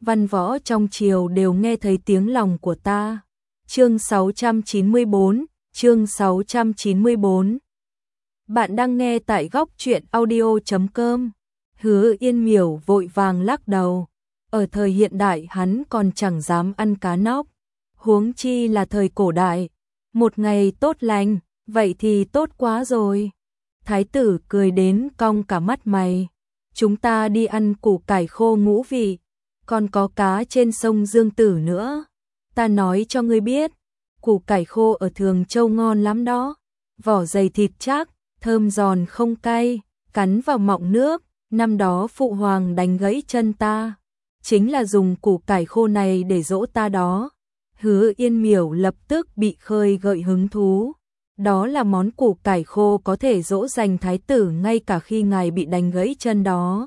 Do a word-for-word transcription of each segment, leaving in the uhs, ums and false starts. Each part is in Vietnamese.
văn võ trong triều đều nghe thấy tiếng lòng của ta. Chương sáu trăm chín mươi bốn, chương sáu trăm chín mươi bốn. Bạn đang nghe tại góc truyện audio chấm com. Hứa Yên Miểu vội vàng lắc đầu. Ở thời hiện đại hắn còn chẳng dám ăn cá nóc, huống chi là thời cổ đại. Một ngày tốt lành, vậy thì tốt quá rồi. Thái tử cười đến cong cả mắt mày. Chúng ta đi ăn củ cải khô ngũ vị, còn có cá trên sông Dương Tử nữa. Ta nói cho ngươi biết, củ cải khô ở Thường Châu ngon lắm đó. Vỏ dày thịt chắc, thơm giòn không cay, cắn vào mọng nước. Năm đó phụ hoàng đánh gãy chân ta, chính là dùng củ cải khô này để dỗ ta đó. Hứa Yên Miểu lập tức bị khơi gợi hứng thú. Đó là món củ cải khô có thể dỗ dành thái tử ngay cả khi ngài bị đánh gãy chân đó.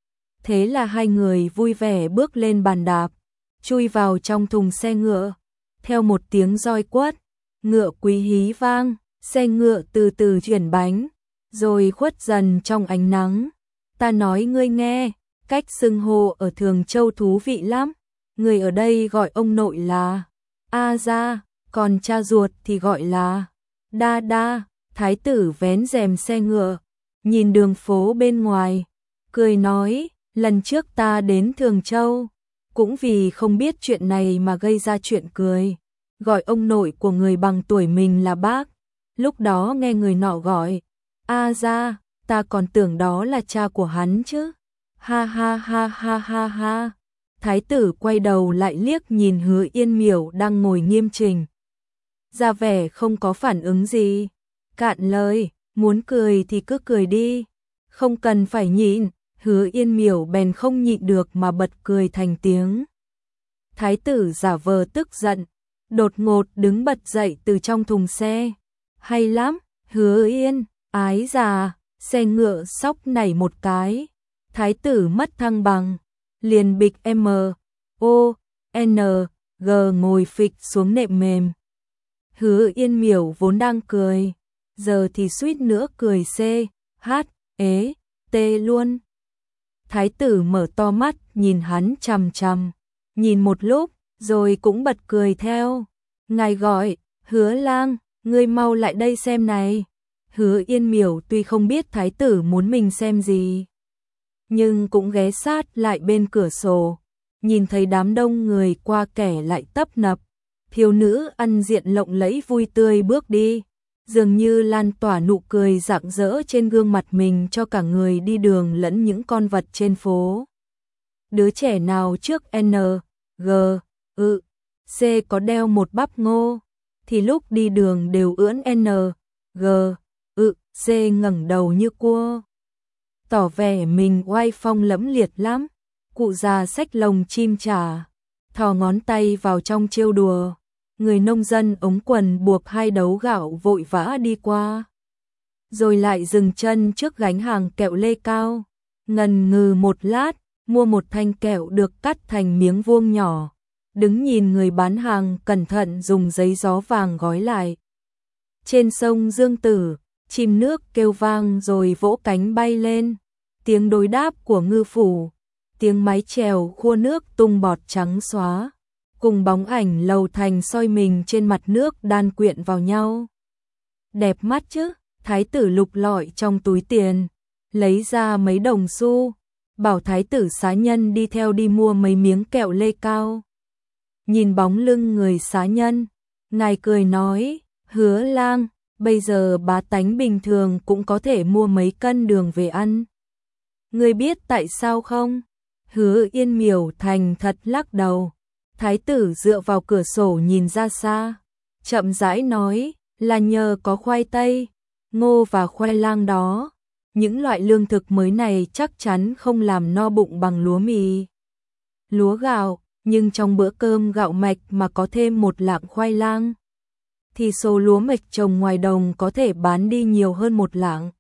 Thế là hai người vui vẻ bước lên bàn đạp, chui vào trong thùng xe ngựa. Theo một tiếng roi quất, ngựa quý hí vang, xe ngựa từ từ chuyển bánh, rồi khuất dần trong ánh nắng. Ta nói ngươi nghe, cách xưng hô ở Thường Châu thú vị lắm. Người ở đây gọi ông nội là A Gia, còn cha ruột thì gọi là Đa Đa. Thái tử vén rèm xe ngựa, nhìn đường phố bên ngoài, cười nói, lần trước ta đến Thường Châu, cũng vì không biết chuyện này mà gây ra chuyện cười, gọi ông nội của người bằng tuổi mình là bác. Lúc đó nghe người nọ gọi A Gia, ta còn tưởng đó là cha của hắn chứ. Ha ha ha ha ha ha. Thái tử quay đầu lại liếc nhìn Hứa Yên Miểu đang ngồi nghiêm chỉnh, ra vẻ không có phản ứng gì. Cạn lời, muốn cười thì cứ cười đi, không cần phải nhịn. Hứa Yên Miểu bèn không nhịn được mà bật cười thành tiếng. Thái tử giả vờ tức giận, đột ngột đứng bật dậy từ trong thùng xe. Hay lắm, Hứa Yên, ái già. Xe ngựa sóc nảy một cái, thái tử mất thăng bằng, liền bịch M, O, N, G ngồi phịch xuống nệm mềm. Hứa Yên Miểu vốn đang cười, giờ thì suýt nữa cười C, H, ế, T luôn. Thái tử mở to mắt nhìn hắn chằm chằm, nhìn một lúc, rồi cũng bật cười theo. Ngài gọi, Hứa lang, ngươi mau lại đây xem này. Hứa Yên Miểu tuy không biết thái tử muốn mình xem gì, nhưng cũng ghé sát lại bên cửa sổ, nhìn thấy đám đông người qua kẻ lại tấp nập, thiếu nữ ăn diện lộng lẫy vui tươi bước đi, dường như lan tỏa nụ cười rạng rỡ trên gương mặt mình cho cả người đi đường lẫn những con vật trên phố. Đứa trẻ nào trước N, G, ự, C có đeo một bắp ngô, thì lúc đi đường đều ưỡn N, G, ự, C ngẩng đầu như cua, tỏ vẻ mình oai phong lẫm liệt lắm. Cụ già xách lồng chim chả, thò ngón tay vào trong trêu đùa. Người nông dân ống quần buộc hai đấu gạo vội vã đi qua, rồi lại dừng chân trước gánh hàng kẹo lê cao, ngần ngừ một lát, mua một thanh kẹo được cắt thành miếng vuông nhỏ, đứng nhìn người bán hàng cẩn thận dùng giấy gió vàng gói lại. Trên sông Dương Tử, chim nước kêu vang rồi vỗ cánh bay lên, tiếng đối đáp của ngư phủ, tiếng mái chèo khua nước tung bọt trắng xóa, cùng bóng ảnh lầu thành soi mình trên mặt nước đan quyện vào nhau. Đẹp mắt chứ. Thái tử lục lọi trong túi tiền, lấy ra mấy đồng xu, bảo thái tử xá nhân đi theo đi mua mấy miếng kẹo lê cao. Nhìn bóng lưng người xá nhân, ngài cười nói, Hứa lang, bây giờ bá tánh bình thường cũng có thể mua mấy cân đường về ăn. Ngươi biết tại sao không? Hứa Yên Miểu thành thật lắc đầu. Thái tử dựa vào cửa sổ nhìn ra xa, chậm rãi nói, là nhờ có khoai tây, ngô và khoai lang đó. Những loại lương thực mới này chắc chắn không làm no bụng bằng lúa mì, lúa gạo, nhưng trong bữa cơm gạo mạch mà có thêm một lạng khoai lang, thì số lúa mạch trồng ngoài đồng có thể bán đi nhiều hơn một lạng.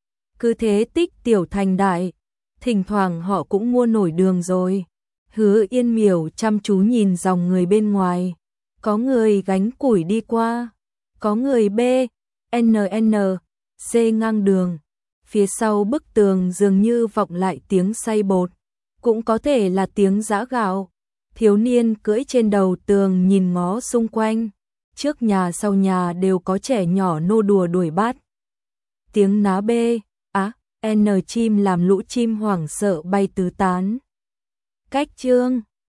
Cứ thế tích tiểu thành đại, thỉnh thoảng họ cũng mua nổi đường rồi. Hứa Yên Miểu chăm chú nhìn dòng người bên ngoài, có người gánh củi đi qua, có người B, N N, C ngang đường. Phía sau bức tường dường như vọng lại tiếng xay bột, cũng có thể là tiếng giã gạo, Thiếu niên cưỡi trên đầu tường nhìn ngó xung quanh, trước nhà sau nhà đều có trẻ nhỏ nô đùa đuổi bắt. Tiếng ná bê, á, n chim làm lũ chim hoảng sợ bay tứ tán. Cách chương